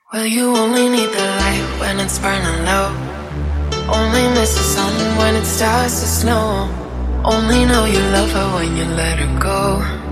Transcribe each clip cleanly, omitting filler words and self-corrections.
Well, you only need the light when it's burning low. Only miss the sun when it starts to snow. Only know you love her when you let her go.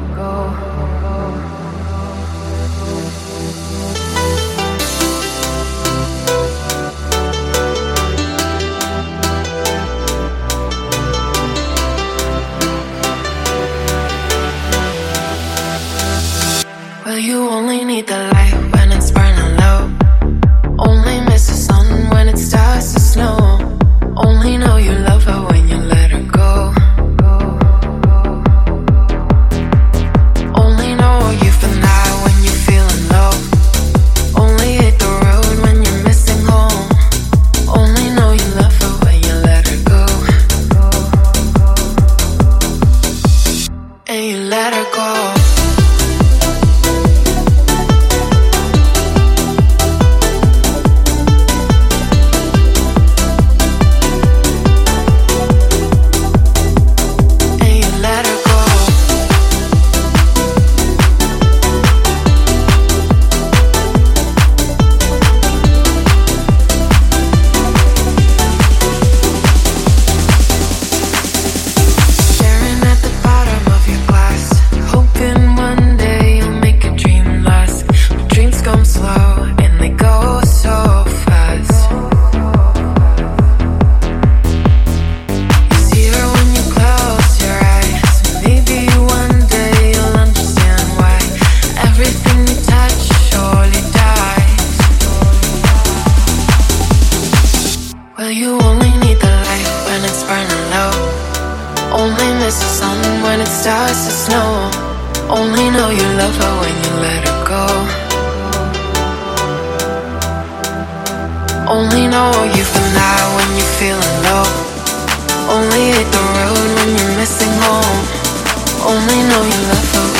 Well, you only need the light when it's burning low. Only miss the sun when it starts to snow. Only know you love her when you let her go. Only know you for now when you're feeling low. Only hit the road when you're missing home. Only know you love her when you let her go. And you let her go. Well, you only need the light when it's burning low. Only miss the sun when it starts to snow. Only know you love her when you let her go. Only know you for now when you're feeling low. Only hit the road when you're missing home. Only know you love her